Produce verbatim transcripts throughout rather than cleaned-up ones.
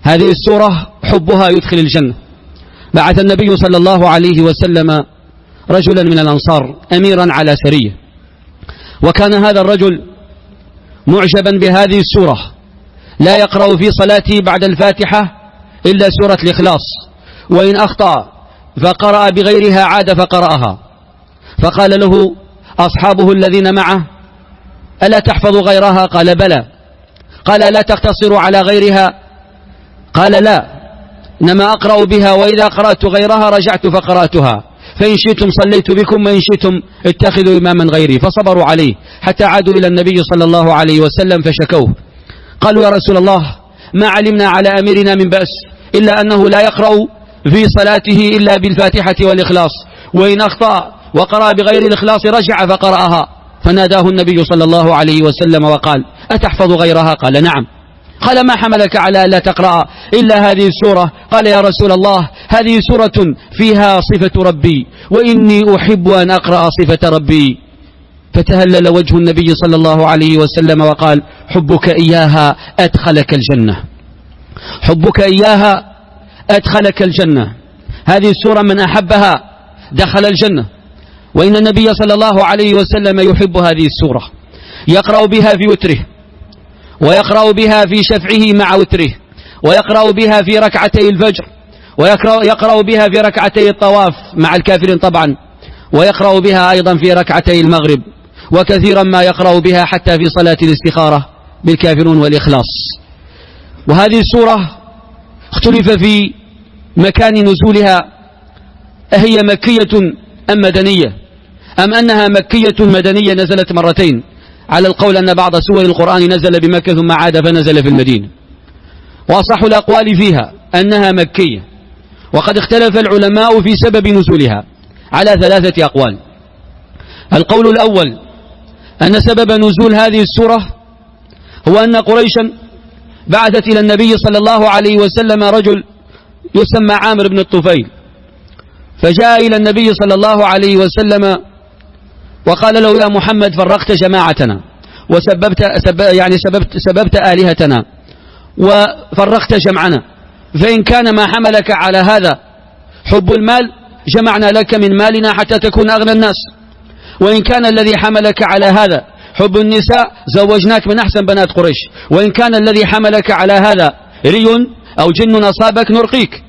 هذه السورة حبها يدخل الجنة. بعث النبي صلى الله عليه وسلم رجلا من الأنصار أميرا على سرية، وكان هذا الرجل معجبا بهذه السورة، لا يقرأ في صلاته بعد الفاتحة إلا سورة الإخلاص، وإن أخطأ فقرأ بغيرها عاد فقرأها. فقال له أصحابه الذين معه: ألا تحفظ غيرها؟ قال: بلى. قال: ألا تقتصر على غيرها؟ قال: لا، إنما أقرأ بها، وإذا قرأت غيرها رجعت فقرأتها، فإن شئتم صليت بكم وإن شئتم اتخذوا إماما غيري. فصبروا عليه حتى عادوا إلى النبي صلى الله عليه وسلم فشكوه. قالوا: يا رسول الله، ما علمنا على أميرنا من بأس إلا أنه لا يقرأ في صلاته إلا بالفاتحة والإخلاص، وإن أخطأ وقرأ بغير الإخلاص رجع فقرأها. فناداه النبي صلى الله عليه وسلم وقال: أتحفظ غيرها؟ قال: نعم. قال: ما حملك على ألا تقرأ إلا هذه السورة؟ قال: يا رسول الله، هذه سورة فيها صفة ربي، وإني أحب أن أقرأ صفة ربي. فتهلل وجه النبي صلى الله عليه وسلم وقال: حبك إياها أدخلك الجنة، حبك إياها أدخلك الجنة. هذه السورة من أحبها دخل الجنة، وإن النبي صلى الله عليه وسلم يحب هذه السورة، يقرأ بها في وتره، ويقرأ بها في شفعه مع وتره، ويقرأ بها في ركعتي الفجر، ويقرأ يقرأ بها في ركعتي الطواف مع الكافرين طبعا، ويقرأ بها أيضا في ركعتي المغرب، وكثيرا ما يقرأ بها حتى في صلاة الاستخارة بالكافرون والإخلاص. وهذه السورة اختلف في مكان نزولها، أهي مكية أم مدنية، أم أنها مكية مدنية نزلت مرتين، على القول أن بعض سور القرآن نزل بمكة ثم عاد فنزل في المدينة. وأصح الأقوال فيها أنها مكية، وقد اختلف العلماء في سبب نزولها على ثلاثة أقوال. القول الأول أن سبب نزول هذه السورة هو أن قريشا بعثت إلى النبي صلى الله عليه وسلم رجل يسمى عامر بن الطفيل، فجاء إلى النبي صلى الله عليه وسلم وقال له: يا محمد، فرقت جماعتنا وسببت سب يعني سببت, سببت آلهتنا وفرقت جمعنا، فإن كان ما حملك على هذا حب المال جمعنا لك من مالنا حتى تكون أغنى الناس، وإن كان الذي حملك على هذا حب النساء زوجناك من أحسن بنات قريش، وإن كان الذي حملك على هذا ري أو جن أصابك نرقيك.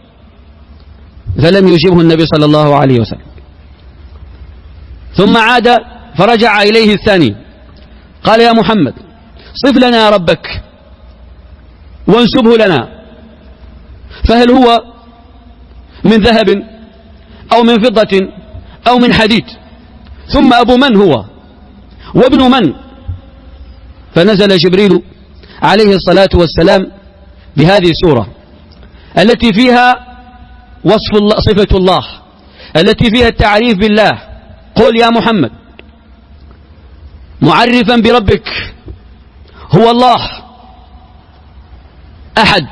فلم يجيبه النبي صلى الله عليه وسلم. ثم عاد فرجع إليه الثاني قال: يا محمد، صف لنا ربك وانسبه لنا، فهل هو من ذهب أو من فضة أو من حديد؟ ثم أبو من هو وابن من؟ فنزل جبريل عليه الصلاة والسلام بهذه السورة التي فيها وصف الله، صفة الله، التي فيها التعريف بالله. قل يا محمد معرفا بربك: هو الله أحد،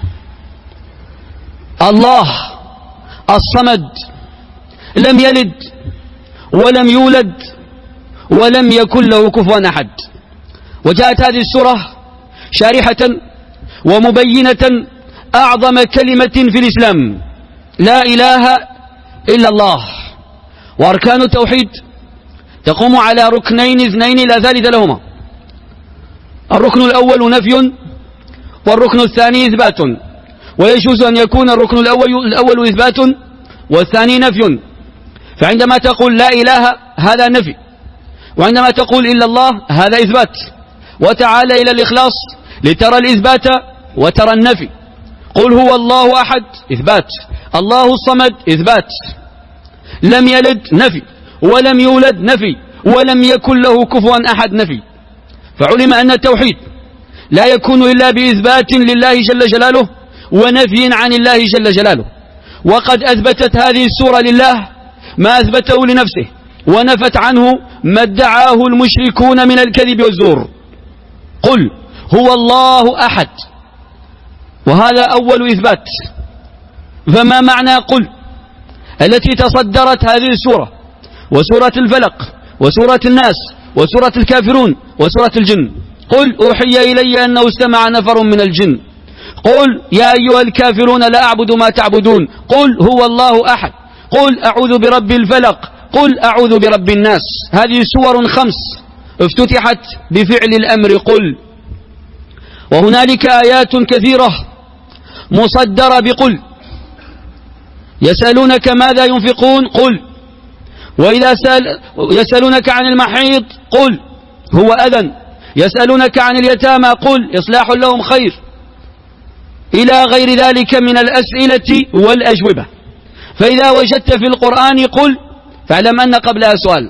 الله الصمد، لم يلد ولم يولد ولم يكن له كفوا أحد. وجاءت هذه السورة شارحة ومبينة أعظم كلمة في الإسلام: لا إله إلا الله. وأركان التوحيد تقوم على ركنين اثنين لا ثالث لهما: الركن الأول نفي، والركن الثاني إثبات. ويجوز أن يكون الركن الأول, الأول إثبات والثاني نفي. فعندما تقول لا إله هذا نفي، وعندما تقول إلا الله هذا إثبات. وتعال إلى الإخلاص لترى الإثبات وترى النفي. قل هو الله أحد إثبات، الله الصمد إثبات، لم يلد نفي، ولم يولد نفي، ولم يكن له كفوا أحد نفي. فعلم أن التوحيد لا يكون إلا بإثبات لله جل جلاله ونفي عن الله جل جلاله. وقد أثبتت هذه السورة لله ما أثبته لنفسه، ونفت عنه ما ادعاه المشركون من الكذب والزور. قل هو الله أحد، وهذا أول إثبات. فما معنى قل التي تصدرت هذه السورة وسورة الفلق وسورة الناس وسورة الكافرون وسورة الجن؟ قل أوحي إلي أنه استمع نفر من الجن قل يا أيها الكافرون لا أعبد ما تعبدون، قل هو الله أحد، قل أعوذ برب الفلق، قل أعوذ برب الناس. هذه سور خمس افتتحت بفعل الأمر قل. وهنالك آيات كثيرة مصدرة بقل. يسألونك ماذا ينفقون قل، وإذا سأل يسألونك عن المحيض قل هو أذى، يسألونك عن اليتامى قل إصلاح لهم خير، إلى غير ذلك من الأسئلة والأجوبة. فإذا وجدت في القرآن قل فاعلم أن قبلها سؤال.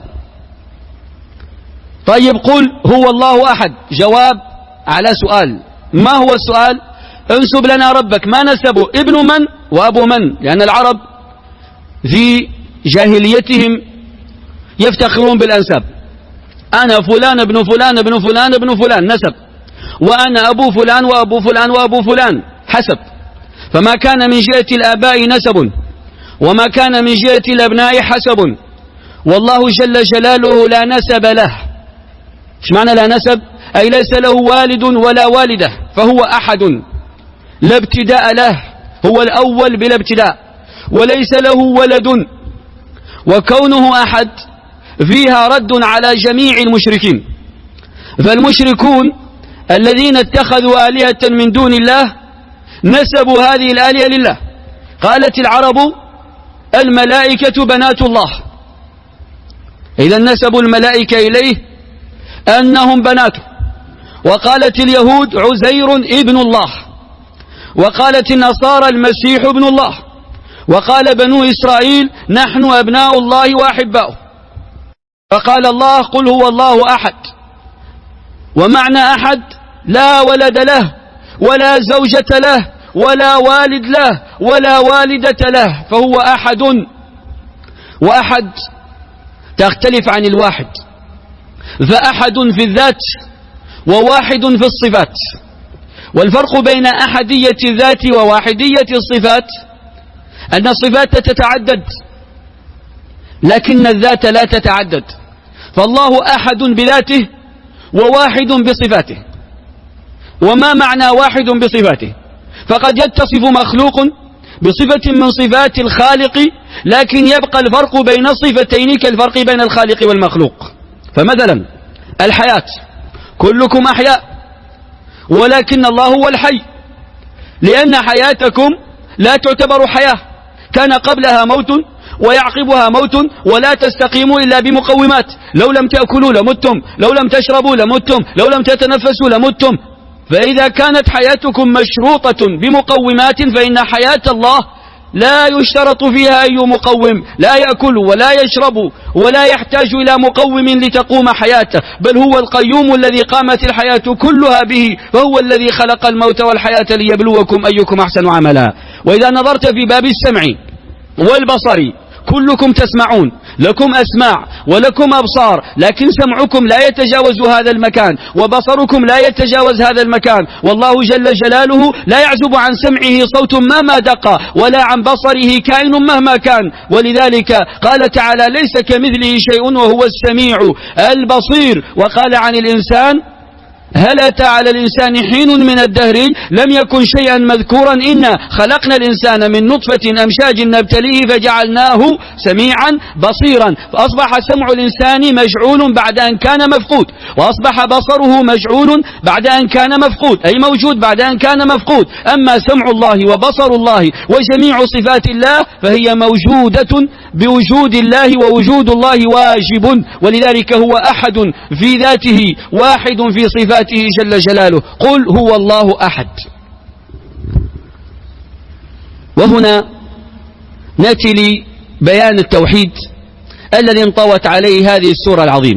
طيب قل هو الله أحد، جواب على سؤال. ما هو السؤال؟ انسب لنا ربك. ما نسبه؟ ابن من وأبو من؟ لأن العرب في جاهليتهم يفتخرون بالأنساب. أنا فلان ابن فلان ابن فلان ابن فلان نسب، وأنا أبو فلان وأبو فلان وأبو فلان حسب. فما كان من جهة الآباء نسب، وما كان من جهة الأبناء حسب. والله جل جلاله لا نسب له. ايش معنى لا نسب؟ أي ليس له والد ولا والدة، فهو أحد لا ابتداء له، هو الأول بلا ابتداء، وليس له ولد. وكونه أحد فيها رد على جميع المشركين. فالمشركون الذين اتخذوا آلهة من دون الله نسبوا هذه الآلهة لله. قالت العرب الملائكة بنات الله، إذا نسبوا الملائكة إليه أنهم بناته. وقالت اليهود عزير ابن الله، وقالت النصارى المسيح ابن الله، وقال بنو إسرائيل نحن أبناء الله وأحباؤه. فقال الله قل هو الله أحد. ومعنى أحد لا ولد له ولا زوجة له ولا والد له ولا والدة له، فهو أحد. وأحد تختلف عن الواحد، فأحد في الذات وواحد في الصفات. والفرق بين أحدية الذات وواحدية الصفات أن الصفات تتعدد لكن الذات لا تتعدد. فالله أحد بذاته وواحد بصفاته. وما معنى واحد بصفاته؟ فقد يتصف مخلوق بصفة من صفات الخالق، لكن يبقى الفرق بين الصفتين كالفرق بين الخالق والمخلوق. فمثلا الحياة، كلكم أحياء، ولكن الله هو الحي، لأن حياتكم لا تعتبر حياة، كان قبلها موت ويعقبها موت، ولا تستقيم إلا بمقومات. لو لم تأكلوا لمتم، لو لم تشربوا لمتم، لو لم تتنفسوا لمتم. فإذا كانت حياتكم مشروطة بمقومات فإن حياة الله لا يشترط فيها أي مقوم، لا يأكل ولا يشرب ولا يحتاج إلى مقوم لتقوم حياته، بل هو القيوم الذي قامت الحياة كلها به، فهو الذي خلق الموت والحياة ليبلوكم أيكم أحسن عملا. وإذا نظرت في باب السمع والبصر كلكم تسمعون، لكم أسماع ولكم أبصار، لكن سمعكم لا يتجاوز هذا المكان، وبصركم لا يتجاوز هذا المكان. والله جل جلاله لا يعزب عن سمعه صوت مهما دق، ولا عن بصره كائن مهما كان. ولذلك قال تعالى ليس كمثله شيء وهو السميع البصير. وقال عن الإنسان هل أتى على الإنسان حين من الدهر لم يكن شيئا مذكورا إنا خلقنا الإنسان من نطفة أمشاج نبتليه فجعلناه سميعا بصيرا. فأصبح سمع الإنسان مجعول بعد أن كان مفقود، وأصبح بصره مجعول بعد أن كان مفقود، أي موجود بعد أن كان مفقود. أما سمع الله وبصر الله وجميع صفات الله فهي موجودة بوجود الله، ووجود الله واجب. ولذلك هو أحد في ذاته واحد في صفاته جل جلاله. قل هو الله أحد. وهنا نأتي لبيان التوحيد الذي انطوت عليه هذه السورة العظيمة.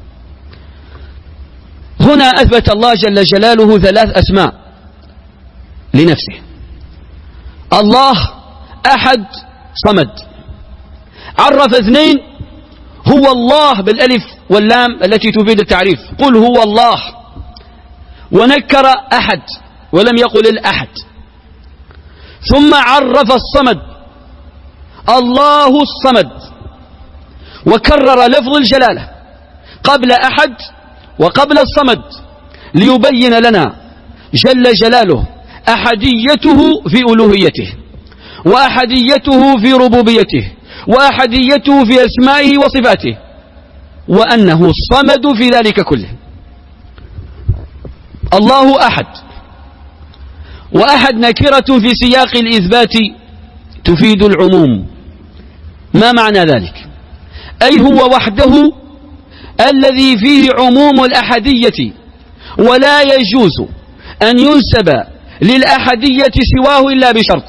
هنا أثبت الله جل جلاله ثلاث أسماء لنفسه: الله أحد صمد. عرف اثنين: هو الله بالألف واللام التي تفيد التعريف، قل هو الله، ونكر أحد ولم يقل الأحد. ثم عرف الصمد: الله الصمد، وكرر لفظ الجلالة قبل أحد وقبل الصمد، ليبين لنا جل جلاله أحديته في ألوهيته، وأحديته في ربوبيته، وأحديته في أسمائه وصفاته، وأنه الصمد في ذلك كله. الله أحد، وأحد نكرة في سياق الإثبات تفيد العموم. ما معنى ذلك؟ أي هو وحده الذي فيه عموم الأحدية، ولا يجوز أن ينسب للأحدية سواه إلا بشرط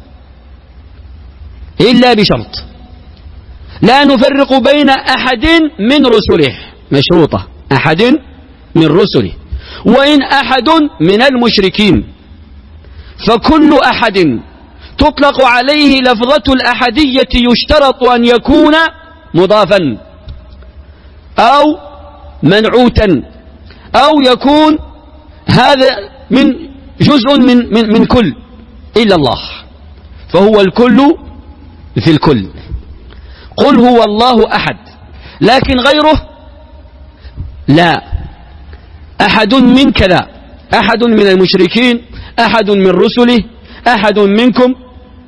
إلا بشرط لا نفرق بين أحد من رسله، مشروطة، أحد من رسله، وإن أحد من المشركين، فكل أحد تطلق عليه لفظة الأحدية يشترط أن يكون مضافا أو منعوتا، أو يكون هذا من جزء من, من, من كل، إلا الله فهو الكل في الكل. قل هو الله أحد، لكن غيره لا، أحد من كذا، أحد من المشركين، أحد من رسله، أحد منكم.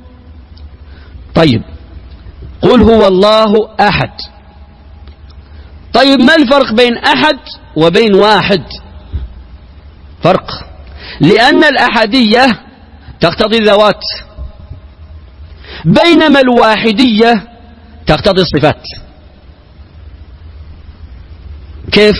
طيب قل هو الله أحد. طيب ما الفرق بين أحد وبين واحد؟ فرق، لأن الأحدية تقتضي الذوات، بينما الواحدية تقتضي الصفات. كيف؟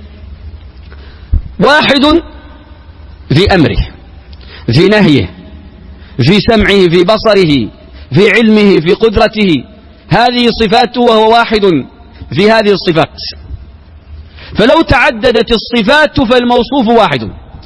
واحد في أمره، في نهيه، في سمعه، في بصره، في علمه، في قدرته، هذه صفاته وهو واحد في هذه الصفات. فلو تعددت الصفات فالموصوف واحد،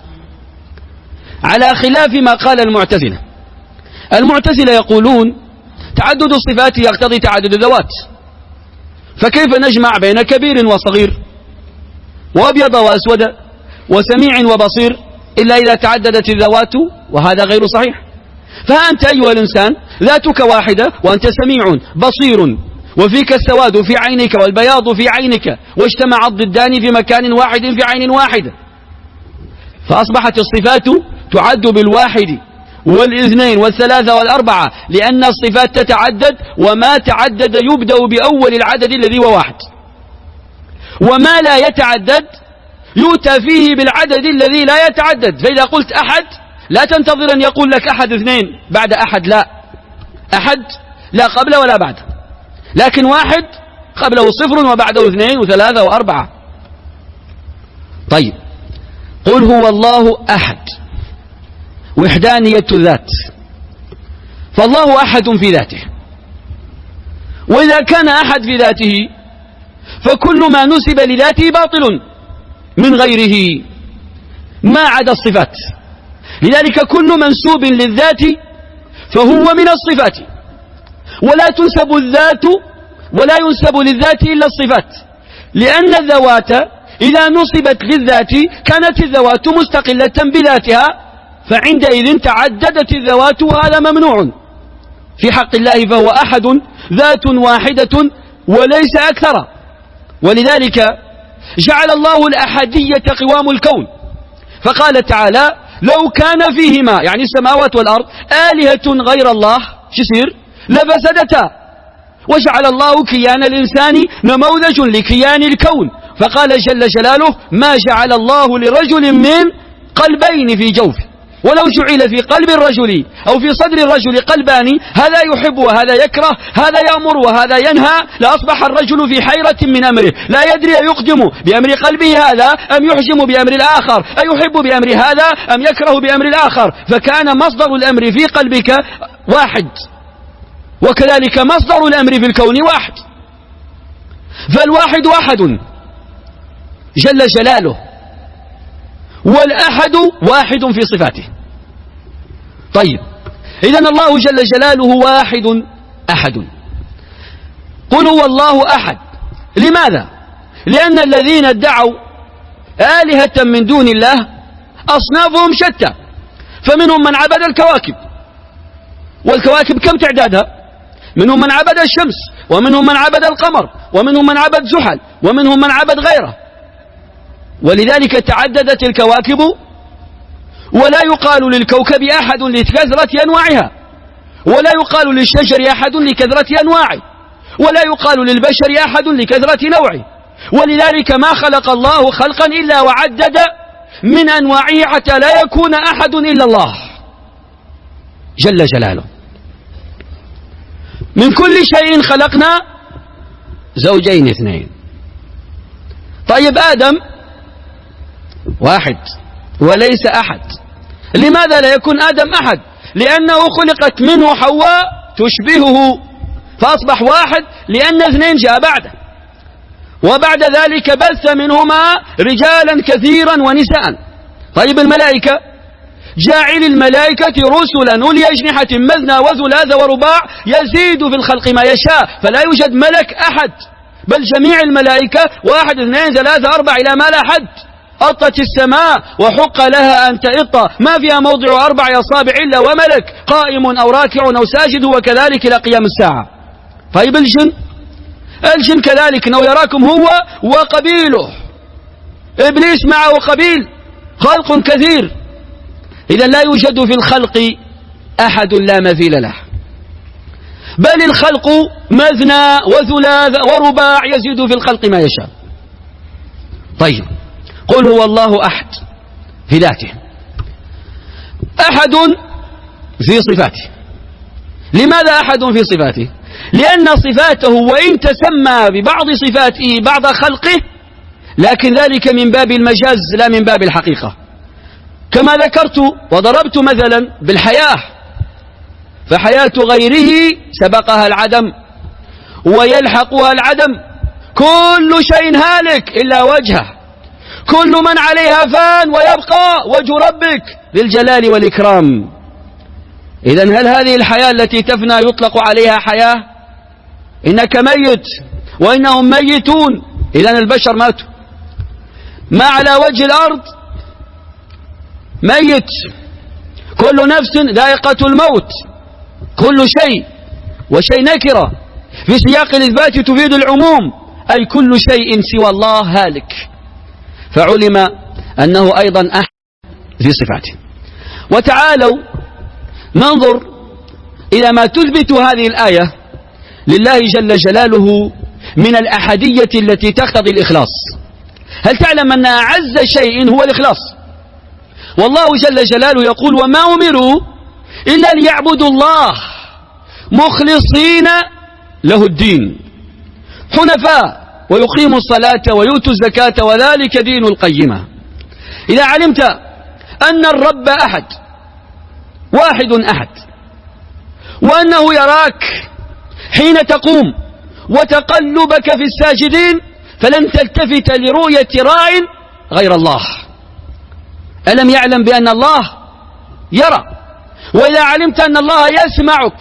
على خلاف ما قال المعتزلة. المعتزلة يقولون تعدد الصفات يقتضي تعدد الذوات، فكيف نجمع بين كبير وصغير وأبيض وأسود وسميع وبصير إلا إذا تعددت الذوات؟ وهذا غير صحيح. فأنت أيها الإنسان ذاتك واحدة وأنت سميع بصير، وفيك السواد في عينك والبياض في عينك، واجتمع الضدان في مكان واحد في عين واحدة، فأصبحت الصفات تعد بالواحد والاثنين والثلاثة والأربعة، لأن الصفات تتعدد، وما تعدد يبدأ بأول العدد الذي هو واحد، وما لا يتعدد يؤتى فيه بالعدد الذي لا يتعدد. فإذا قلت أحد لا تنتظر أن يقول لك أحد اثنين بعد أحد، لا، أحد لا قبل ولا بعد، لكن واحد قبله صفر وبعده اثنين وثلاثة وأربعة. طيب قل هو الله أحد، وحدانية الذات، فالله أحد في ذاته، وإذا كان أحد في ذاته فكل ما نسب لذاته باطل من غيره ما عدا الصفات. لذلك كل منسوب للذات فهو من الصفات، ولا تنسب الذات ولا ينسب للذات إلا الصفات، لأن الذوات إذا نصبت للذات كانت الذوات مستقلة بذاتها، فعندئذ تعددت الذوات، وهذا ممنوع في حق الله، فهو أحد ذات واحدة وليس أكثر. ولذلك جعل الله الأحدية قوام الكون، فقال تعالى لو كان فيهما، يعني السماوات والأرض، آلهة غير الله شسير لفسدتا، وجعل الله كيان الإنسان نموذج لكيان الكون، فقال جل جلاله ما جعل الله لرجل من قلبين في جوفه، ولو جعل في قلب الرجل أو في صدر الرجل قلبان، هذا يحب وهذا يكره، هذا يأمر وهذا ينهى، لأصبح الرجل في حيرة من أمره، لا يدري أيقدم بأمر قلبه هذا أم يحجم بأمر الآخر، أيحب بأمر هذا أم يكره بأمر الآخر، فكان مصدر الأمر في قلبك واحد، وكذلك مصدر الأمر في الكون واحد، فالواحد أحد جل جلاله، والأحد واحد في صفاته. طيب إذن الله جل جلاله واحد أحد. قل هو الله أحد، لماذا؟ لأن الذين ادعوا آلهة من دون الله أصنافهم شتى، فمنهم من عبد الكواكب، والكواكب كم تعدادها؟ منهم من عبد الشمس، ومنهم من عبد القمر، ومنهم من عبد زحل، ومنهم من عبد غيره، ولذلك تعددت الكواكب ولا يقال للكوكب أحد لكثرة أنواعها، ولا يقال للشجر أحد لكثرة أنواعه، ولا يقال للبشر أحد لكثرة نوعه. ولذلك ما خلق الله خلقا إلا وعدد من أنواعه حتى لا يكون أحد إلا الله جل جلاله. من كل شيء خلقنا زوجين اثنين. طيب آدم واحد وليس أحد. لماذا لا يكون آدم أحد؟ لأنه خلقت منه حواء تشبهه فأصبح واحد، لأن اثنين جاء بعده، وبعد ذلك بث منهما رجالا كثيرا ونساء. طيب الملائكة، جاعل الملائكة رسلا أولي أجنحة مثنى وثلاث ورباع يزيد في الخلق ما يشاء، فلا يوجد ملك أحد، بل جميع الملائكة واحد اثنين ثلاثة أربع إلى ما لا حد. أطت السماء وحق لها أن تئط، ما فيها موضع أربع أصابع إلا وملك قائم أو راكع أو ساجد، وكذلك إلى قيام الساعة. طيب الجن، الجن كذلك أنه يراكم هو وقبيله، إبليس معه قبيل، خلق كثير. إذا لا يوجد في الخلق أحد لا مثيل له، بل الخلق مثنى وثلاث ورباع يزيد في الخلق ما يشاء. طيب قل هو الله أحد في ذاته، أحد في صفاته. لماذا أحد في صفاته؟ لأن صفاته وإن تسمى ببعض صفاته بعض خلقه، لكن ذلك من باب المجاز لا من باب الحقيقة. كما ذكرت وضربت مثلا بالحياة، فحياة غيره سبقها العدم ويلحقها العدم. كل شيء هالك إلا وجهه، كل من عليها فان ويبقى وجه ربك ذي الجلال والإكرام. إذن هل هذه الحياة التي تفنى يطلق عليها حياة؟ إنك ميت وإنهم ميتون. إذن البشر ماتوا، ما على وجه الأرض ميت. كل نفس ذائقة الموت، كل شيء، وشيء نكرة في سياق الإثبات تفيد العموم، أي كل شيء سوى الله هالك. فعلم أنه أيضا أحد في صفاته. وتعالوا ننظر إلى ما تثبت هذه الآية لله جل جلاله من الأحدية التي تقتضي الإخلاص. هل تعلم أن أعز شيء هو الإخلاص؟ والله جل جلاله يقول وما أمروا إلا ليعبدوا الله مخلصين له الدين حنفاء ويقيموا الصلاة ويؤتوا الزكاة وذلك دين القيمة. إذا علمت أن الرب أحد واحد أحد، وأنه يراك حين تقوم وتقلبك في الساجدين، فلن تلتفت لرؤية راع غير الله. ألم يعلم بأن الله يرى؟ وإذا علمت أن الله يسمعك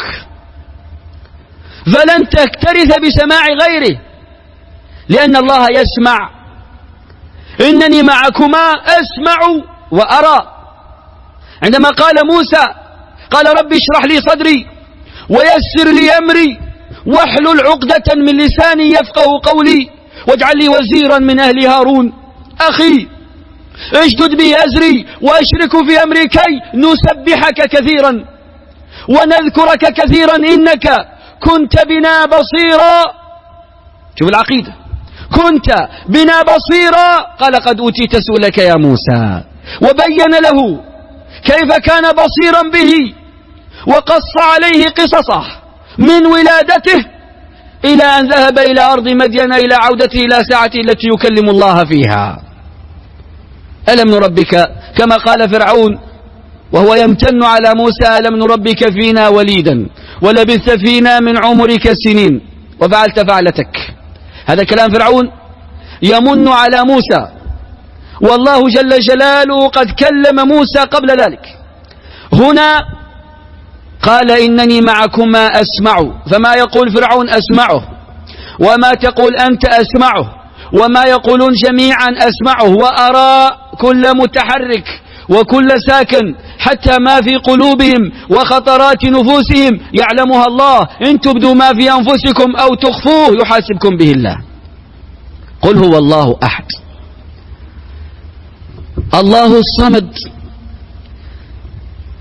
فلن تكترث بسماع غيره، لأن الله يسمع. إنني معكما أسمع وأرى. عندما قال موسى قال رب اشرح لي صدري ويسر لي أمري واحلل عقدة من لساني يفقه قولي واجعل لي وزيرا من أهل هارون أخي اشدد به أزري وأشرك في أمري كي نسبحك كثيرا ونذكرك كثيرا إنك كنت بنا بصيرا. شوف العقيدة، كنت بنا بصيرا. قال قد أوتيت سؤلك يا موسى، وبين له كيف كان بصيرا به وقص عليه قصصه من ولادته إلى أن ذهب إلى أرض مدين إلى عودته إلى ساعته التي يكلم الله فيها. ألم نربك، كما قال فرعون وهو يمتن على موسى ألم نربك فينا وليدا ولبثت فينا من عمرك سنين وفعلت فعلتك. هذا كلام فرعون يمن على موسى، والله جل جلاله قد كلم موسى قبل ذلك. هنا قال إنني معكما أسمع، فما يقول فرعون أسمعه، وما تقول أنت أسمعه، وما يقولون جميعا أسمعه، وأرى كل متحرك وكل ساكن حتى ما في قلوبهم وخطرات نفوسهم يعلمها الله، إن تبدوا ما في أنفسكم أو تخفوه يحاسبكم به الله. قل هو الله أحد الله الصمد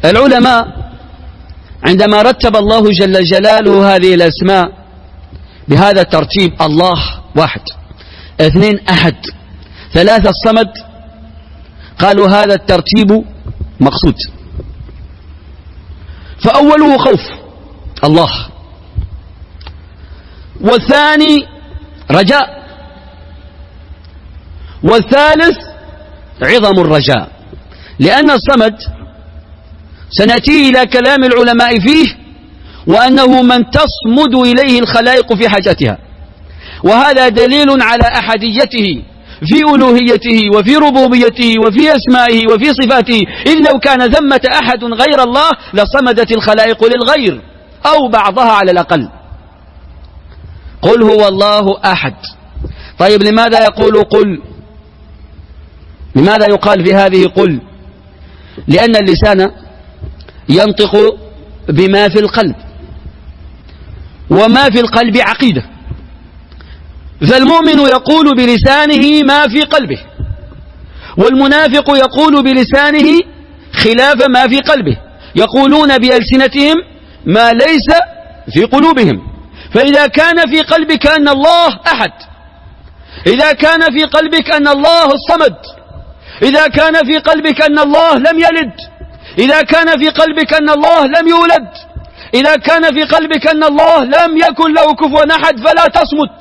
العلماء عندما رتب الله جل جلاله هذه الأسماء بهذا الترتيب، الله واحد، اثنين أحد، ثلاثة الصمد، قالوا هذا الترتيب مقصود. فأوله خوف الله، والثاني رجاء، والثالث عظم الرجاء. لأن الصمد سنأتي إلى كلام العلماء فيه، وأنه من تصمد إليه الخلائق في حاجتها، وهذا دليل على أحديته في ألوهيته وفي ربوبيته وفي أسمائه وفي صفاته. إن لو كان ثمة أحد غير الله لصمدت الخلائق للغير أو بعضها على الأقل. قل هو الله أحد. طيب لماذا يقول قل؟ لماذا يقال في هذه قل؟ لأن اللسان ينطق بما في القلب، وما في القلب عقيدة، فالمؤمن يقول بلسانه ما في قلبه، والمنافق يقول بلسانه خلاف ما في قلبه. يقولون بألسنتهم ما ليس في قلوبهم. فإذا كان في قلبك أن الله أحد، إذا كان في قلبك أن الله الصمد، إذا كان في قلبك أن الله لم يلد، إذا كان في قلبك أن الله لم يولد، إذا كان في قلبك أن الله لم يكن له كفوا أحد، فلا تصمت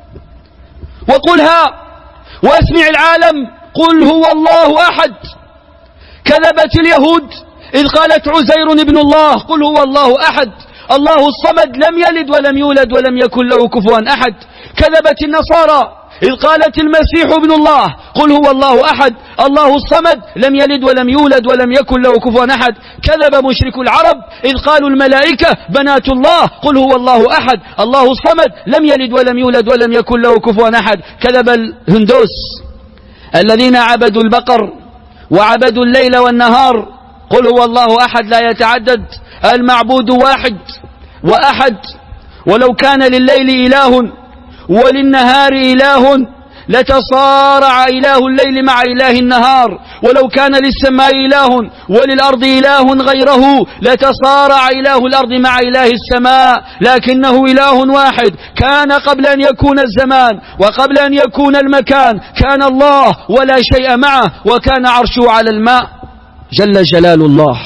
وقلها واسمع العالم. قل هو الله أحد. كذبت اليهود إذ قالت عزير ابن الله. قل هو الله أحد، الله الصمد لم يلد ولم يولد ولم يكن له كفوا أحد. كذبت النصارى إذ قالت المسيح ابن الله. قل هو الله أحد، الله الصمد لم يلد ولم يولد ولم يكن له كفوا أحد. كذب مشرك العرب إذ قالوا الملائكة بنات الله. قل هو الله أحد، الله الصمد لم يلد ولم يولد ولم يكن له كفوا أحد. كذب الهندوس الذين عبدوا البقر وعبدوا الليل والنهار. قل هو الله أحد لا يتعدد، المعبود واحد وأحد. ولو كان لليل إله وللنهار إله لتصارع إله الليل مع إله النهار. ولو كان للسماء إله وللأرض إله غيره لتصارع إله الأرض مع إله السماء. لكنه إله واحد، كان قبل أن يكون الزمان وقبل أن يكون المكان، كان الله ولا شيء معه، وكان عرشه على الماء جل جلال الله.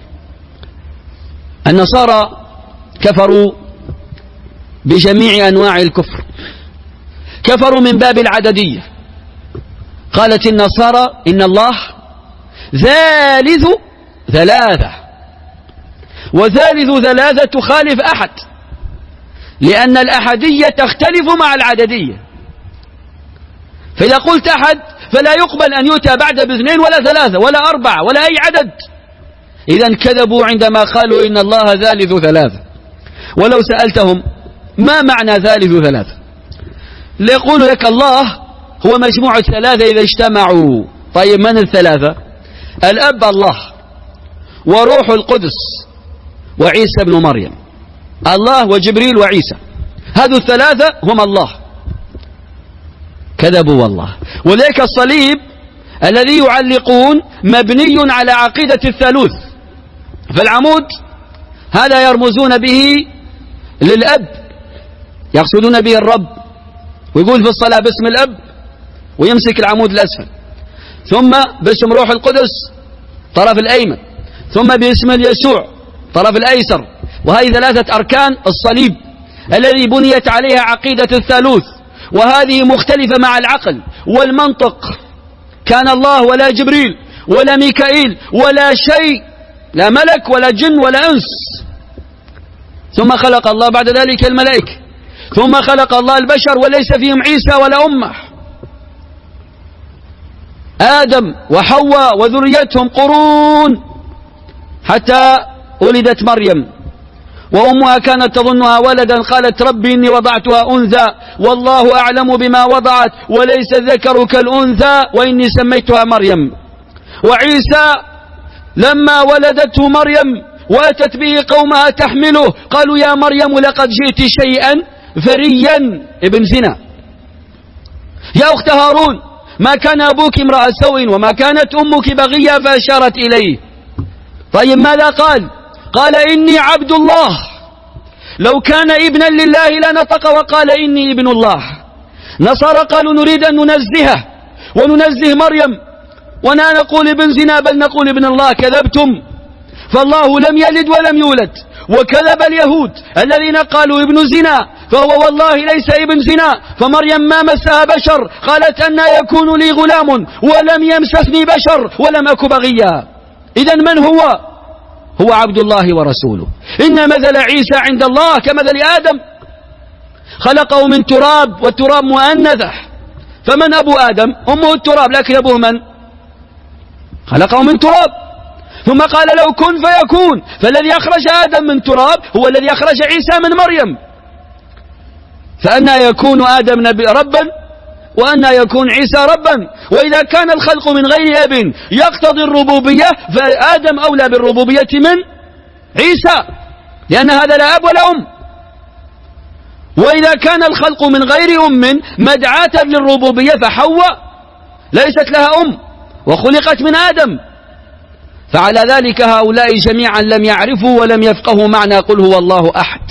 النصارى كفروا بجميع أنواع الكفر، كفروا من باب العددية. قالت النصارى إن الله ثالث ثلاثة، وثالث ثلاثة تخالف أحد، لأن الأحدية تختلف مع العددية. فإذا قلت أحد فلا يقبل أن يؤتى بعد باثنين ولا ثلاثة ولا أربعة ولا أي عدد. إذن كذبوا عندما قالوا إن الله ثالث ثلاثة. ولو سألتهم ما معنى ثالث ثلاثة ليقول لك الله هو مجموع الثلاثة إذا اجتمعوا. طيب من الثلاثة؟ الأب الله وروح القدس وعيسى بن مريم. الله وجبريل وعيسى، هذو الثلاثة هم الله. كذبوا والله. وذلك الصليب الذي يعلقون مبني على عقيدة الثالوث. فالعمود هذا يرمزون به للأب، يقصدون به الرب، ويقول في الصلاة باسم الأب ويمسك العمود الأسفل، ثم باسم روح القدس طرف الأيمن، ثم باسم يسوع طرف الأيسر. وهذه ثلاثة أركان الصليب الذي بنيت عليها عقيدة الثالوث، وهذه مختلفة مع العقل والمنطق. كان الله ولا جبريل ولا ميكائيل ولا شيء، لا ملك ولا جن ولا أنس. ثم خلق الله بعد ذلك الملائكة، ثم خلق الله البشر وليس فيهم عيسى ولا أمه. آدم وحواء وذريتهم قرون حتى ولدت مريم، وأمها كانت تظنها ولدا، قالت ربي إني وضعتها أنثى والله أعلم بما وضعت وليس الذكر كالأنثى وإني سميتها مريم. وعيسى لما ولدته مريم وأتت به قومها تحمله قالوا يا مريم لقد جئت شيئا فريا، ابن زنا. يا أخت هارون ما كان أبوك امرأ سوء وما كانت أمك بغيا، فأشارت إليه. طيب ماذا قال؟ قال إني عبد الله. لو كان ابنا لله لنطق وقال إني ابن الله. نصارى قالوا نريد أن ننزهه وننزه مريم ولا نقول ابن زنا بل نقول ابن الله. كذبتم، فالله لم يلد ولم يولد. وكذب اليهود الذين قالوا ابن زنا، فهو والله ليس ابن زنا. فمريم ما مسها بشر، قالت أن يكون لي غلام ولم يمسسني بشر ولم أك بغيا. إذن من هو؟ هو عبد الله ورسوله. إن مثل عيسى عند الله كمثل آدم، خلقه من تراب والتراب مؤنثة. فمن أبو آدم؟ أمه التراب، لكن أبوه من؟ خلقه من تراب. ثم قال له كن فيكون، فالذي أخرج آدم من تراب هو الذي أخرج عيسى من مريم. فأنى يكون آدم نبي ربا وأنى يكون عيسى ربا؟ وإذا كان الخلق من غير أب يقتضي الربوبية، فآدم أولى بالربوبية من عيسى، لأن هذا لا أب ولا أم. وإذا كان الخلق من غير أم مدعاة للربوبية، فحواء ليست لها أم وخلقت من آدم. فعلى ذلك هؤلاء جميعا لم يعرفوا ولم يفقهوا معنى قل هو الله أحد.